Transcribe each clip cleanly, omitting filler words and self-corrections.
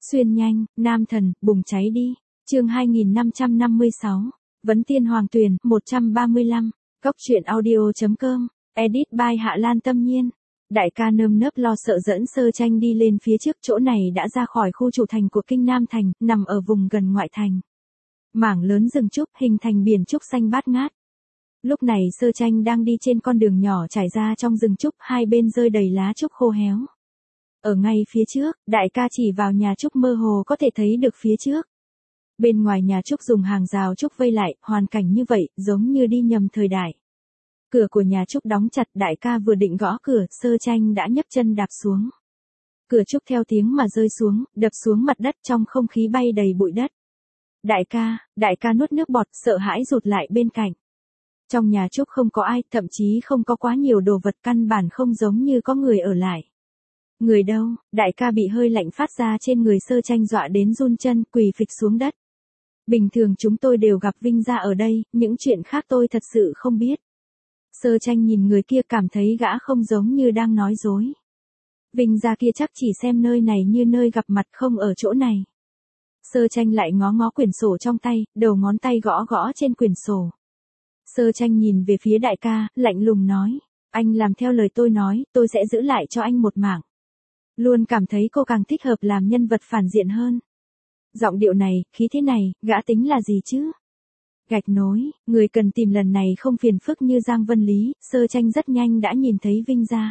Xuyên nhanh, nam thần, bùng cháy đi. Chương 2556. Vấn Tiên Hoàng Tuyền, 135. Cốc truyện audio.com. Edit by Hạ Lan Tâm Nhiên. Đại ca nơm nớp lo sợ dẫn Sơ Tranh đi lên phía trước, chỗ này đã ra khỏi khu chủ thành của Kinh Nam Thành, nằm ở vùng gần ngoại thành. Mảng lớn rừng trúc hình thành biển trúc xanh bát ngát. Lúc này Sơ Tranh đang đi trên con đường nhỏ trải ra trong rừng trúc, hai bên rơi đầy lá trúc khô héo. Ở ngay phía trước, đại ca chỉ vào nhà trúc mơ hồ có thể thấy được phía trước. Bên ngoài nhà trúc dùng hàng rào trúc vây lại, hoàn cảnh như vậy, giống như đi nhầm thời đại. Cửa của nhà trúc đóng chặt, đại ca vừa định gõ cửa, Sơ Tranh đã nhấc chân đạp xuống. Cửa trúc theo tiếng mà rơi xuống, đập xuống mặt đất, trong không khí bay đầy bụi đất. Đại ca nuốt nước bọt, sợ hãi rụt lại bên cạnh. Trong nhà trúc không có ai, thậm chí không có quá nhiều đồ vật, căn bản không giống như có người ở lại. Người đâu? Đại ca bị hơi lạnh phát ra trên người Sơ Tranh dọa đến run chân, quỳ phịch xuống đất. Bình thường chúng tôi đều gặp Vinh gia ở đây, những chuyện khác tôi thật sự không biết. Sơ Tranh nhìn người kia, cảm thấy gã không giống như đang nói dối. Vinh gia kia chắc chỉ xem nơi này như nơi gặp mặt, không ở chỗ này. Sơ Tranh lại ngó ngó quyển sổ trong tay, đầu ngón tay gõ gõ trên quyển sổ. Sơ Tranh nhìn về phía đại ca, lạnh lùng nói, anh làm theo lời tôi nói, tôi sẽ giữ lại cho anh một mạng. Luôn cảm thấy cô càng thích hợp làm nhân vật phản diện hơn. Giọng điệu này, khí thế này, gã tính là gì chứ? Gạch nối, người cần tìm lần này không phiền phức như Giang Vân Lý, Sơ Tranh rất nhanh đã nhìn thấy Vinh gia.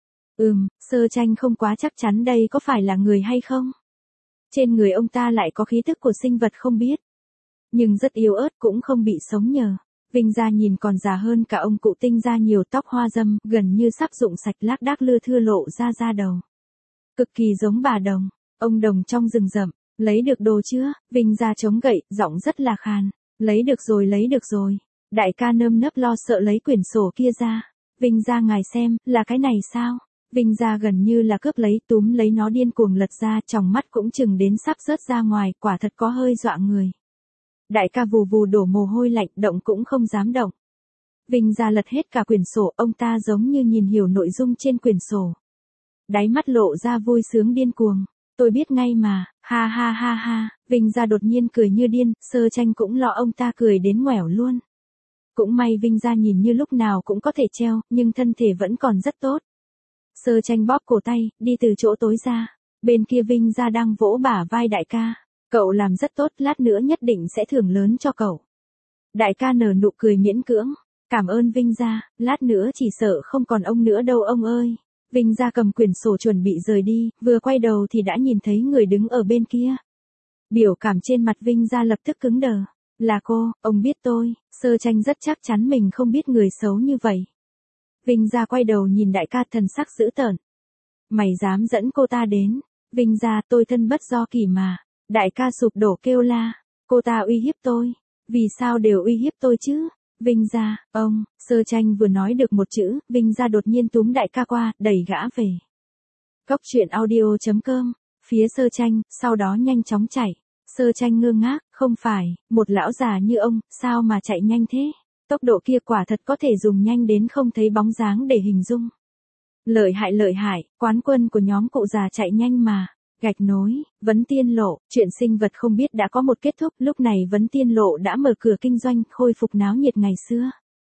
Sơ Tranh không quá chắc chắn đây có phải là người hay không. Trên người ông ta lại có khí tức của sinh vật không biết. Nhưng rất yếu ớt, cũng không bị sống nhờ. Vinh gia nhìn còn già hơn cả ông cụ Tinh gia nhiều, tóc hoa râm, gần như sắp rụng sạch, lác đác lưa thưa lộ ra da đầu. Cực kỳ giống bà Đồng. Ông Đồng trong rừng rậm, lấy được đồ chưa? Vinh gia chống gậy, giọng rất là khàn. Lấy được rồi. Đại ca nơm nớp lo sợ lấy quyển sổ kia ra. Vinh gia ngài xem, là cái này sao? Vinh gia gần như là cướp lấy, túm lấy nó điên cuồng lật ra, tròng mắt cũng chừng đến sắp rớt ra ngoài, quả thật có hơi dọa người. Đại ca vù vù đổ mồ hôi lạnh, động cũng không dám động. Vinh gia lật hết cả quyển sổ, ông ta giống như nhìn hiểu nội dung trên quyển sổ. Đáy mắt lộ ra vui sướng điên cuồng. Tôi biết ngay mà, ha ha ha ha. Vinh gia đột nhiên cười như điên, Sơ Tranh cũng lo ông ta cười đến ngoẻo luôn. Cũng may Vinh gia nhìn như lúc nào cũng có thể treo, nhưng thân thể vẫn còn rất tốt. Sơ Tranh bóp cổ tay, đi từ chỗ tối ra. Bên kia Vinh gia đang vỗ bả vai đại ca. Cậu làm rất tốt, lát nữa nhất định sẽ thưởng lớn cho cậu. Đại ca nở nụ cười miễn cưỡng. Cảm ơn Vinh gia, lát nữa chỉ sợ không còn ông nữa đâu ông ơi. Vinh gia cầm quyển sổ chuẩn bị rời đi, vừa quay đầu thì đã nhìn thấy người đứng ở bên kia. Biểu cảm trên mặt Vinh gia lập tức cứng đờ. Là cô, ông biết tôi. Sơ Tranh rất chắc chắn mình không biết người xấu như vậy. Vinh gia quay đầu nhìn đại ca, thần sắc dữ tợn. Mày dám dẫn cô ta đến? Vinh gia, tôi thân bất do kỷ mà. Đại ca sụp đổ kêu la. Cô ta uy hiếp tôi. Vì sao đều uy hiếp tôi chứ? Vinh gia, ông. Sơ Tranh vừa nói được một chữ, Vinh gia đột nhiên túm đại ca qua, đẩy gã về. Cốc truyện audio.com. Phía Sơ Tranh, sau đó nhanh chóng chạy. Sơ Tranh ngơ ngác, không phải, một lão già như ông, sao mà chạy nhanh thế? Tốc độ kia quả thật có thể dùng nhanh đến không thấy bóng dáng để hình dung. Lợi hại, quán quân của nhóm cụ già chạy nhanh mà. Gạch nối, Vấn Tiên Lộ, chuyện sinh vật không biết đã có một kết thúc, lúc này Vấn Tiên Lộ đã mở cửa kinh doanh, khôi phục náo nhiệt ngày xưa.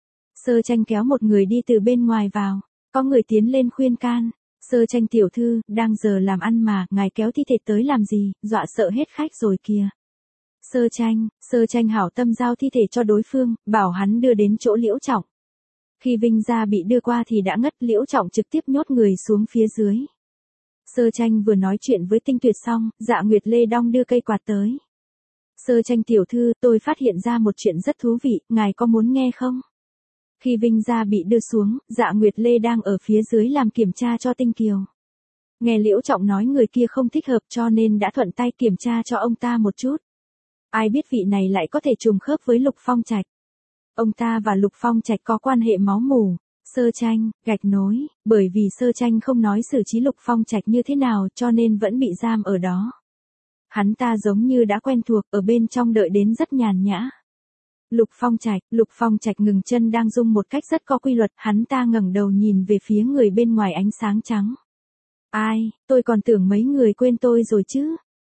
Sơ Tranh kéo một người đi từ bên ngoài vào, có người tiến lên khuyên can. Sơ Tranh tiểu thư, đang giờ làm ăn mà, ngài kéo thi thể tới làm gì, dọa sợ hết khách rồi kìa. Sơ Tranh hảo tâm giao thi thể cho đối phương, bảo hắn đưa đến chỗ Liễu Trọng. Khi Vinh gia bị đưa qua thì đã ngất, Liễu Trọng trực tiếp nhốt người xuống phía dưới. Sơ Tranh vừa nói chuyện với Tinh Tuyệt xong, Dạ Nguyệt Lê đong đưa cây quạt tới. Sơ Tranh tiểu thư, tôi phát hiện ra một chuyện rất thú vị, ngài có muốn nghe không? Khi Vinh gia bị đưa xuống, Dạ Nguyệt Lê đang ở phía dưới làm kiểm tra cho Tinh Kiều. Nghe Liễu Trọng nói người kia không thích hợp cho nên đã thuận tay kiểm tra cho ông ta một chút. Ai biết vị này lại có thể trùng khớp với Lục Phong Trạch. Ông ta và Lục Phong Trạch có quan hệ máu mủ. Sơ Tranh, gạch nối, bởi vì Sơ Tranh không nói xử trí Lục Phong Trạch như thế nào cho nên vẫn bị giam ở đó. Hắn ta giống như đã quen thuộc, ở bên trong đợi đến rất nhàn nhã. Lục Phong Trạch ngừng chân đang rung một cách rất có quy luật, hắn ta ngẩng đầu nhìn về phía người bên ngoài ánh sáng trắng. Ai, tôi còn tưởng mấy người quên tôi rồi chứ.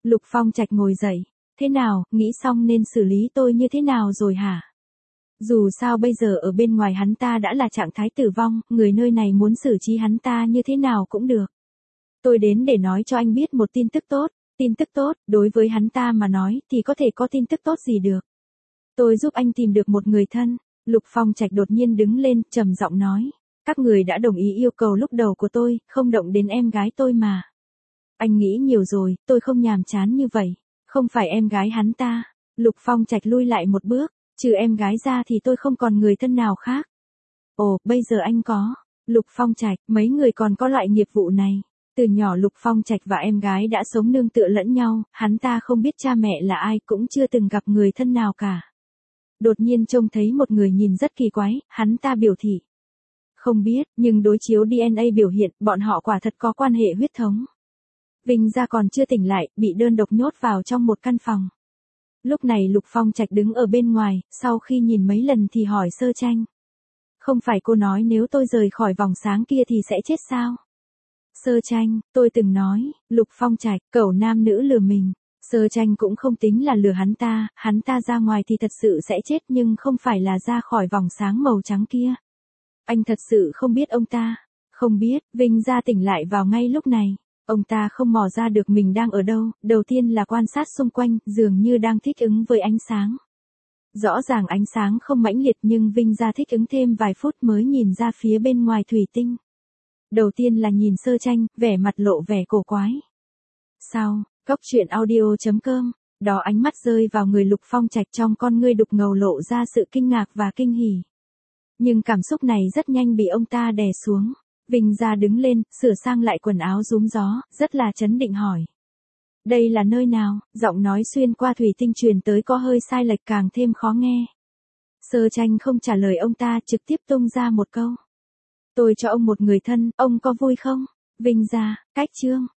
Lục Phong Trạch ngồi dậy. Thế nào, nghĩ xong nên xử lý tôi như thế nào rồi hả? Dù sao bây giờ ở bên ngoài hắn ta đã là trạng thái tử vong, người nơi này muốn xử trí hắn ta như thế nào cũng được. Tôi đến để nói cho anh biết một tin tức tốt. Tin tức tốt, đối với hắn ta mà nói thì có thể có tin tức tốt gì được. Tôi giúp anh tìm được một người thân. Lục Phong Trạch đột nhiên đứng lên, trầm giọng nói. Các người đã đồng ý yêu cầu lúc đầu của tôi, không động đến em gái tôi mà. Anh nghĩ nhiều rồi, tôi không nhàm chán như vậy. Không phải em gái hắn ta. Lục Phong Trạch lui lại một bước. Trừ em gái ra thì tôi không còn người thân nào khác. Ồ, bây giờ anh có. Lục Phong Trạch, mấy người còn có loại nghiệp vụ này. Từ nhỏ Lục Phong Trạch và em gái đã sống nương tựa lẫn nhau, hắn ta không biết cha mẹ là ai, cũng chưa từng gặp người thân nào cả. Đột nhiên trông thấy một người nhìn rất kỳ quái, hắn ta biểu thị. Không biết, nhưng đối chiếu DNA biểu hiện, bọn họ quả thật có quan hệ huyết thống. Vinh Gia còn chưa tỉnh lại, bị đơn độc nhốt vào trong một căn phòng. Lúc này Lục Phong Trạch đứng ở bên ngoài, sau khi nhìn mấy lần thì hỏi Sơ Tranh. Không phải cô nói nếu tôi rời khỏi vòng sáng kia thì sẽ chết sao? Sơ Tranh, tôi từng nói, Lục Phong Trạch, cẩu nam nữ lừa mình. Sơ Tranh cũng không tính là lừa hắn ta ra ngoài thì thật sự sẽ chết nhưng không phải là ra khỏi vòng sáng màu trắng kia. Anh thật sự không biết ông ta. Không biết, Vinh Gia tỉnh lại vào ngay lúc này. Ông ta không mò ra được mình đang ở đâu, đầu tiên là quan sát xung quanh, dường như đang thích ứng với ánh sáng. Rõ ràng ánh sáng không mãnh liệt nhưng Vinh Gia thích ứng thêm vài phút mới nhìn ra phía bên ngoài thủy tinh. Đầu tiên là nhìn Sơ Tranh, vẻ mặt lộ vẻ cổ quái. Sau, Cốc Truyện Audio.com, đó ánh mắt rơi vào người Lục Phong Trạch trong con ngươi đục ngầu lộ ra sự kinh ngạc và kinh hỉ. Nhưng cảm xúc này rất nhanh bị ông ta đè xuống. Vinh Gia đứng lên, sửa sang lại quần áo rúm gió, rất là trấn định hỏi. Đây là nơi nào? Giọng nói xuyên qua thủy tinh truyền tới có hơi sai lệch càng thêm khó nghe. Sơ Tranh không trả lời ông ta, trực tiếp tung ra một câu. Tôi cho ông một người thân, ông có vui không? Vinh Gia, cách chương.